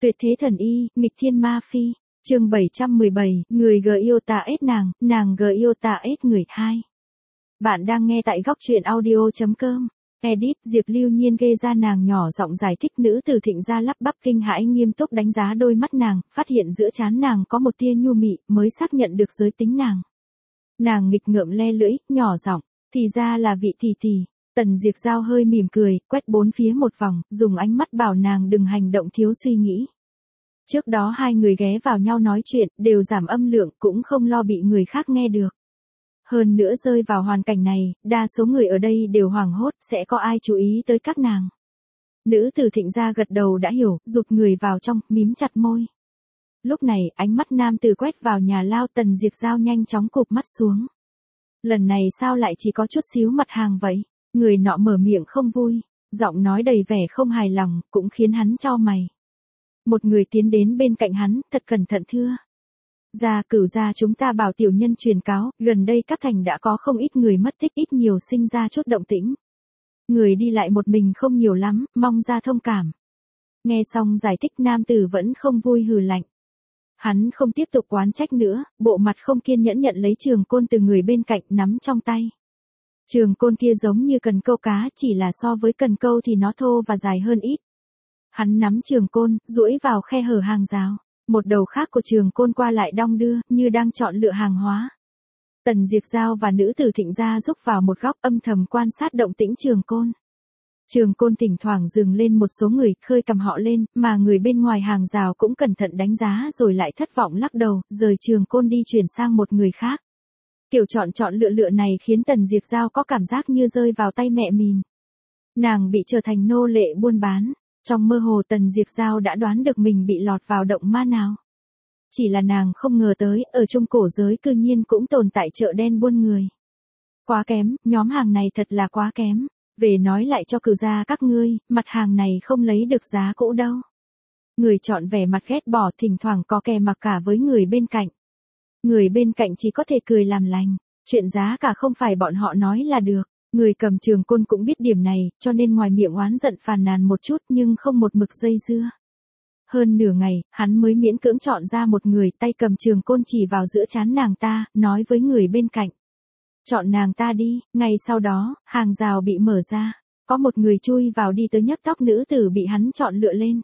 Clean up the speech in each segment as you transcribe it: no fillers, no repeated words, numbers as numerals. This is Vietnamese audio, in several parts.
Tuyệt thế thần y, nghịch thiên ma phi. Chương 717, người G yêu ta ết nàng G yêu ta ết người 2. Bạn đang nghe tại góc truyện audio.com. Edit, Diệp Lưu Nhiên gây ra nàng nhỏ giọng giải thích. Nữ tử Thịnh gia lắp bắp kinh hãi nghiêm túc đánh giá đôi mắt nàng, phát hiện giữa trán nàng có một tia nhu mị, mới xác nhận được giới tính nàng. Nàng nghịch ngợm le lưỡi, nhỏ giọng, thì ra là vị tỷ tỷ. Tần Diệp Giao hơi mỉm cười, quét bốn phía một vòng, dùng ánh mắt bảo nàng đừng hành động thiếu suy nghĩ. Trước đó hai người ghé vào nhau nói chuyện, đều giảm âm lượng, cũng không lo bị người khác nghe được. Hơn nữa rơi vào hoàn cảnh này, đa số người ở đây đều hoảng hốt, sẽ có ai chú ý tới các nàng. Nữ tử Thịnh gia gật đầu đã hiểu, rụt người vào trong, mím chặt môi. Lúc này, ánh mắt nam tử quét vào nhà lao. Tần Diệp Giao nhanh chóng cụp mắt xuống. Lần này sao lại chỉ có chút xíu mặt hàng vậy? Người nọ mở miệng không vui, giọng nói đầy vẻ không hài lòng, cũng khiến hắn chau mày. Một người tiến đến bên cạnh hắn, thật cẩn thận thưa. Cửu gia chúng ta bảo tiểu nhân truyền cáo, gần đây các thành đã có không ít người mất tích, ít nhiều sinh ra chút động tĩnh. Người đi lại một mình không nhiều lắm, mong ra thông cảm. Nghe xong giải thích, nam tử vẫn không vui hừ lạnh. Hắn không tiếp tục oán trách nữa, bộ mặt không kiên nhẫn nhận lấy trường côn từ người bên cạnh nắm trong tay. Trường côn kia giống như cần câu cá, chỉ là so với cần câu thì nó thô và dài hơn ít. Hắn nắm trường côn, duỗi vào khe hở hàng rào. Một đầu khác của trường côn qua lại đong đưa, như đang chọn lựa hàng hóa. Tần Diệp Giao và nữ tử Thịnh gia rúc vào một góc, âm thầm quan sát động tĩnh trường côn. Trường côn thỉnh thoảng dừng lên một số người, khơi cầm họ lên, mà người bên ngoài hàng rào cũng cẩn thận đánh giá rồi lại thất vọng lắc đầu, rời trường côn đi chuyển sang một người khác. Kiểu chọn lựa này khiến Tần Diệp Giao có cảm giác như rơi vào tay mẹ mình. Nàng bị trở thành nô lệ buôn bán. Trong mơ hồ Tần Diệp Giao đã đoán được mình bị lọt vào động ma nào. Chỉ là nàng không ngờ tới, ở trong cổ giới cư nhiên cũng tồn tại chợ đen buôn người. Quá kém, nhóm hàng này thật là quá kém. Về nói lại cho cửu gia các ngươi, mặt hàng này không lấy được giá cũ đâu. Người chọn vẻ mặt ghét bỏ, thỉnh thoảng có kè mặc cả với người bên cạnh. Người bên cạnh chỉ có thể cười làm lành, chuyện giá cả không phải bọn họ nói là được. Người cầm trường côn cũng biết điểm này, cho nên ngoài miệng oán giận phàn nàn một chút nhưng không một mực dây dưa. Hơn nửa ngày, hắn mới miễn cưỡng chọn ra một người, tay cầm trường côn chỉ vào giữa trán nàng ta, nói với người bên cạnh. Chọn nàng ta đi. Ngay sau đó, hàng rào bị mở ra. Có một người chui vào đi tới nhấc tóc nữ tử bị hắn chọn lựa lên.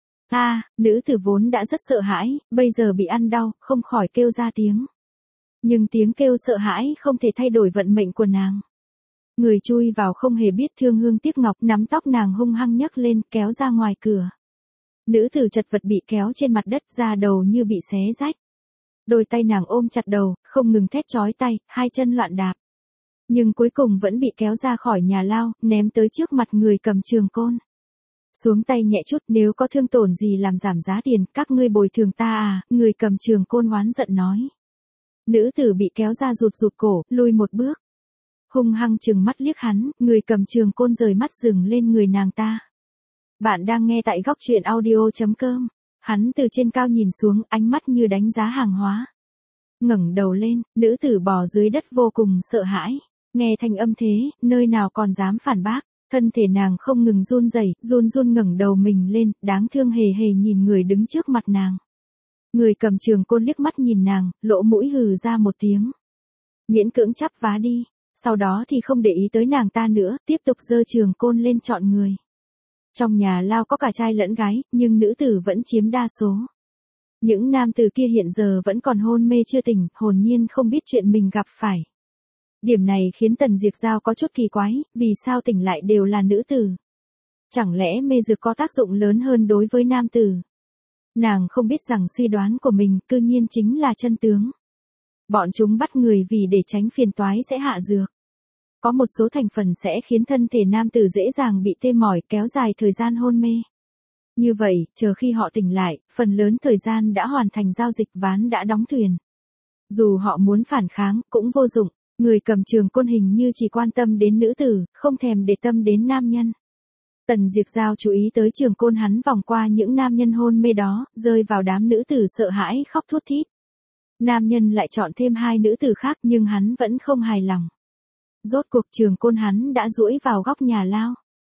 Nữ tử vốn đã rất sợ hãi, bây giờ bị ăn đau, không khỏi kêu ra tiếng. Nhưng tiếng kêu sợ hãi không thể thay đổi vận mệnh của nàng. Người chui vào không hề biết thương hương tiếc ngọc, nắm tóc nàng hung hăng nhấc lên, kéo ra ngoài cửa. Nữ tử chật vật bị kéo trên mặt đất, da đầu như bị xé rách. Đôi tay nàng ôm chặt đầu, không ngừng thét chói tay, hai chân loạn đạp. Nhưng cuối cùng vẫn bị kéo ra khỏi nhà lao, ném tới trước mặt người cầm trường côn. Xuống tay nhẹ chút, nếu có thương tổn gì làm giảm giá tiền, các ngươi bồi thường ta à, người cầm trường côn oán giận nói. Nữ tử bị kéo ra rụt cổ, lui một bước. Hung hăng chừng mắt liếc hắn, người cầm trường côn rời mắt dừng lên người nàng ta. Bạn đang nghe tại góc truyện audio.com. Hắn từ trên cao nhìn xuống, ánh mắt như đánh giá hàng hóa. Ngẩng đầu lên, nữ tử bò dưới đất vô cùng sợ hãi. Nghe thanh âm thế, nơi nào còn dám phản bác. Thân thể nàng không ngừng run rẩy, run ngẩng đầu mình lên, đáng thương hề hề nhìn người đứng trước mặt nàng. Người cầm trường côn liếc mắt nhìn nàng, lỗ mũi hừ ra một tiếng. Miễn cưỡng chắp vá đi. Sau đó thì không để ý tới nàng ta nữa, tiếp tục giơ trường côn lên chọn người. Trong nhà lao có cả trai lẫn gái, nhưng nữ tử vẫn chiếm đa số. Những nam tử kia hiện giờ vẫn còn hôn mê chưa tỉnh, hồn nhiên không biết chuyện mình gặp phải. Điểm này khiến Tần Diệp Giao có chút kỳ quái, vì sao tỉnh lại đều là nữ tử? Chẳng lẽ mê dược có tác dụng lớn hơn đối với nam tử? Nàng không biết rằng suy đoán của mình cư nhiên chính là chân tướng. Bọn chúng bắt người vì để tránh phiền toái sẽ hạ dược. Có một số thành phần sẽ khiến thân thể nam tử dễ dàng bị tê mỏi, kéo dài thời gian hôn mê. Như vậy, chờ khi họ tỉnh lại, phần lớn thời gian đã hoàn thành giao dịch, ván đã đóng thuyền. Dù họ muốn phản kháng, cũng vô dụng. Người cầm trường côn hình như chỉ quan tâm đến nữ tử, không thèm để tâm đến nam nhân. Tần Diệp Giao chú ý tới trường côn hắn vòng qua những nam nhân hôn mê đó, rơi vào đám nữ tử sợ hãi khóc thút thít. Nam nhân lại chọn thêm hai nữ tử khác nhưng hắn vẫn không hài lòng. Rốt cuộc trường côn hắn đã duỗi vào góc nhà lao.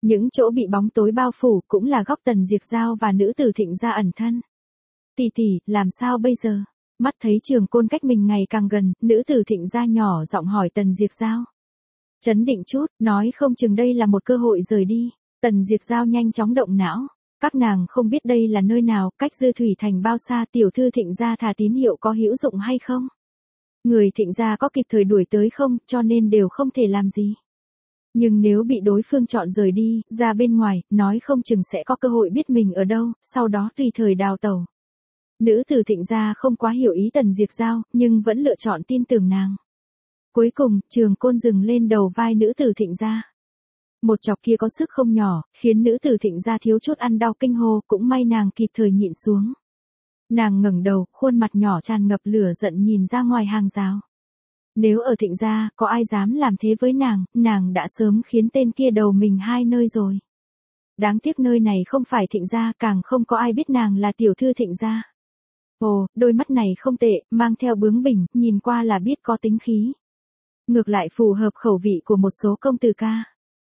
Những chỗ bị bóng tối bao phủ cũng là góc Tần Diệp Giao và nữ tử Thịnh gia ẩn thân. Tỷ tỷ, làm sao bây giờ? Mắt thấy Trường Côn cách mình ngày càng gần, nữ tử Thịnh gia nhỏ giọng hỏi Tần Diệp Giao. Chấn định chút, nói không chừng đây là một cơ hội rời đi. Tần Diệp Giao nhanh chóng động não. Các nàng không biết đây là nơi nào, cách Dư Thủy Thành bao xa, tiểu thư Thịnh gia thả tín hiệu có hữu dụng hay không? Người Thịnh gia có kịp thời đuổi tới không, cho nên đều không thể làm gì. Nhưng nếu bị đối phương chọn rời đi, ra bên ngoài, nói không chừng sẽ có cơ hội biết mình ở đâu, sau đó tùy thời đào tẩu. Nữ tử Thịnh gia không quá hiểu ý Tần Diệp Giao, nhưng vẫn lựa chọn tin tưởng nàng. Cuối cùng, Trường Côn dừng lên đầu vai nữ tử Thịnh gia. Một chọc kia có sức không nhỏ, khiến nữ tử Thịnh gia thiếu chút ăn đau kinh hô, cũng may nàng kịp thời nhịn xuống. Nàng ngẩng đầu, khuôn mặt nhỏ tràn ngập lửa giận nhìn ra ngoài hàng rào. Nếu ở Thịnh gia, có ai dám làm thế với nàng đã sớm khiến tên kia đầu mình hai nơi rồi. Đáng tiếc nơi này không phải Thịnh gia, càng không có ai biết nàng là tiểu thư Thịnh gia. Ồ, đôi mắt này không tệ, mang theo bướng bỉnh, nhìn qua là biết có tính khí. Ngược lại phù hợp khẩu vị của một số công tử ca.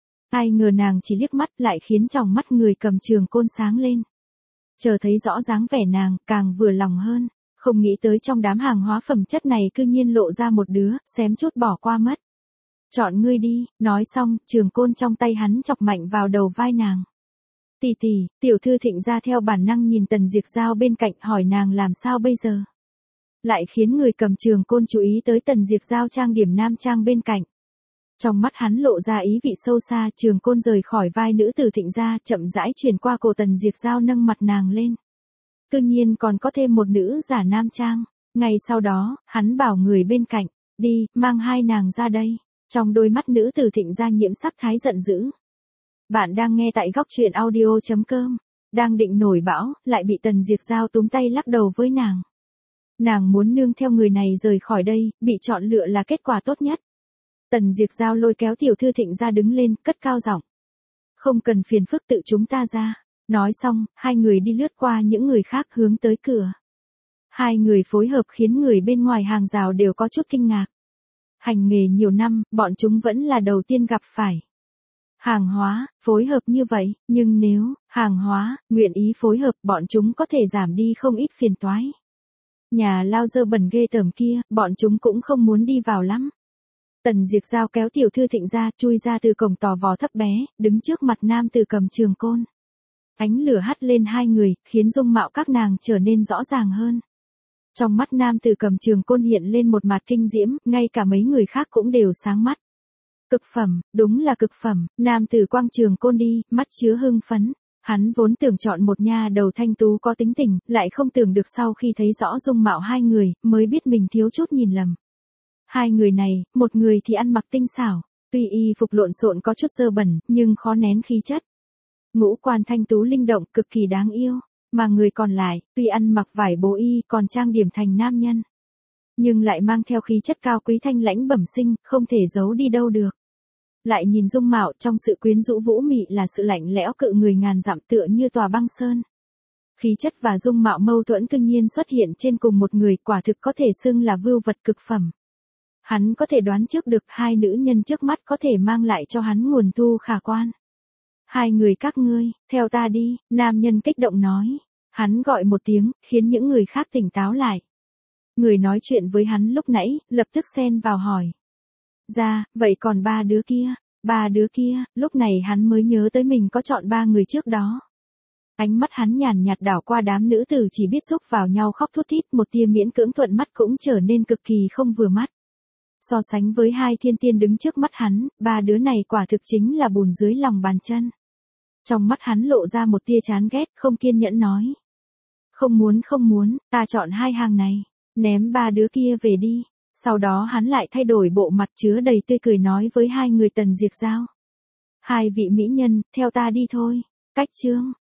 Ai ngờ nàng chỉ liếc mắt lại khiến tròng mắt người cầm Trường Côn sáng lên. Chờ thấy rõ dáng vẻ nàng, càng vừa lòng hơn. Không nghĩ tới trong đám hàng hóa phẩm chất này cư nhiên lộ ra một đứa, xém chút bỏ qua mất. Chọn ngươi đi, nói xong, Trường Côn trong tay hắn chọc mạnh vào đầu vai nàng. Tỷ tỷ, tiểu thư Thịnh gia theo bản năng nhìn Tần Diệp Giao bên cạnh hỏi nàng làm sao bây giờ. Lại khiến người cầm Trường Côn chú ý tới Tần Diệp Giao trang điểm nam trang bên cạnh. Trong mắt hắn lộ ra ý vị sâu xa, Trường Côn rời khỏi vai nữ tử Thịnh gia, chậm rãi chuyển qua cổ Tần Diệp Giao nâng mặt nàng lên. Cư nhiên còn có thêm một nữ giả nam trang. Ngay sau đó, hắn bảo người bên cạnh, đi, mang hai nàng ra đây. Trong đôi mắt nữ tử Thịnh gia nhiễm sắc thái giận dữ. Bạn đang nghe tại góc truyện audio.com. Đang định nổi bão, lại bị Tần Diệp Giao túm tay lắc đầu với nàng. Nàng muốn nương theo người này rời khỏi đây, bị chọn lựa là kết quả tốt nhất. Tần Diệp Giao lôi kéo tiểu thư Thịnh gia đứng lên, cất cao giọng. Không cần phiền phức tự chúng ta ra. Nói xong, hai người đi lướt qua những người khác hướng tới cửa. Hai người phối hợp khiến người bên ngoài hàng rào đều có chút kinh ngạc. Hành nghề nhiều năm, bọn chúng vẫn là đầu tiên gặp phải. Hàng hóa, phối hợp như vậy, nhưng nếu, hàng hóa, nguyện ý phối hợp bọn chúng có thể giảm đi không ít phiền toái. Nhà lao dơ bẩn ghê tởm kia, bọn chúng cũng không muốn đi vào lắm. Tần Diệp Giao kéo tiểu thư Thịnh gia chui ra từ cổng tò vò thấp bé, đứng trước mặt nam tử cầm Trường Côn. Ánh lửa hắt lên hai người, khiến dung mạo các nàng trở nên rõ ràng hơn. Trong mắt nam tử cầm Trường Côn hiện lên một mặt kinh diễm, ngay cả mấy người khác cũng đều sáng mắt. Cực phẩm, đúng là cực phẩm, nam tử quang Trường Côn đi, mắt chứa hưng phấn. Hắn vốn tưởng chọn một nha đầu thanh tú có tính tình, lại không tưởng được sau khi thấy rõ dung mạo hai người, mới biết mình thiếu chút nhìn lầm. Hai người này, một người thì ăn mặc tinh xảo, tuy y phục lộn xộn có chút dơ bẩn, nhưng khó nén khí chất. Ngũ quan thanh tú linh động, cực kỳ đáng yêu, mà người còn lại, tuy ăn mặc vải bố y còn trang điểm thành nam nhân, nhưng lại mang theo khí chất cao quý thanh lãnh bẩm sinh, không thể giấu đi đâu được. Lại nhìn dung mạo trong sự quyến rũ vũ mị là sự lạnh lẽo cự người ngàn dặm tựa như tòa băng sơn. Khí chất và dung mạo mâu thuẫn cương nhiên xuất hiện trên cùng một người, quả thực có thể xưng là vưu vật cực phẩm. Hắn có thể đoán trước được hai nữ nhân trước mắt có thể mang lại cho hắn nguồn thu khả quan. Hai người các ngươi, theo ta đi, nam nhân kích động nói. Hắn gọi một tiếng, khiến những người khác tỉnh táo lại. Người nói chuyện với hắn lúc nãy, lập tức xen vào hỏi. Ra, vậy còn ba đứa kia, lúc này hắn mới nhớ tới mình có chọn ba người trước đó. Ánh mắt hắn nhàn nhạt đảo qua đám nữ tử chỉ biết xúc vào nhau khóc thút thít, một tia miễn cưỡng thuận mắt cũng trở nên cực kỳ không vừa mắt. So sánh với hai thiên tiên đứng trước mắt hắn, ba đứa này quả thực chính là bùn dưới lòng bàn chân. Trong mắt hắn lộ ra một tia chán ghét, không kiên nhẫn nói. Không muốn, ta chọn hai hàng này, ném ba đứa kia về đi. Sau đó hắn lại thay đổi bộ mặt chứa đầy tươi cười nói với hai người Tần Diệp Giao. Hai vị mỹ nhân, theo ta đi thôi. Cách chương.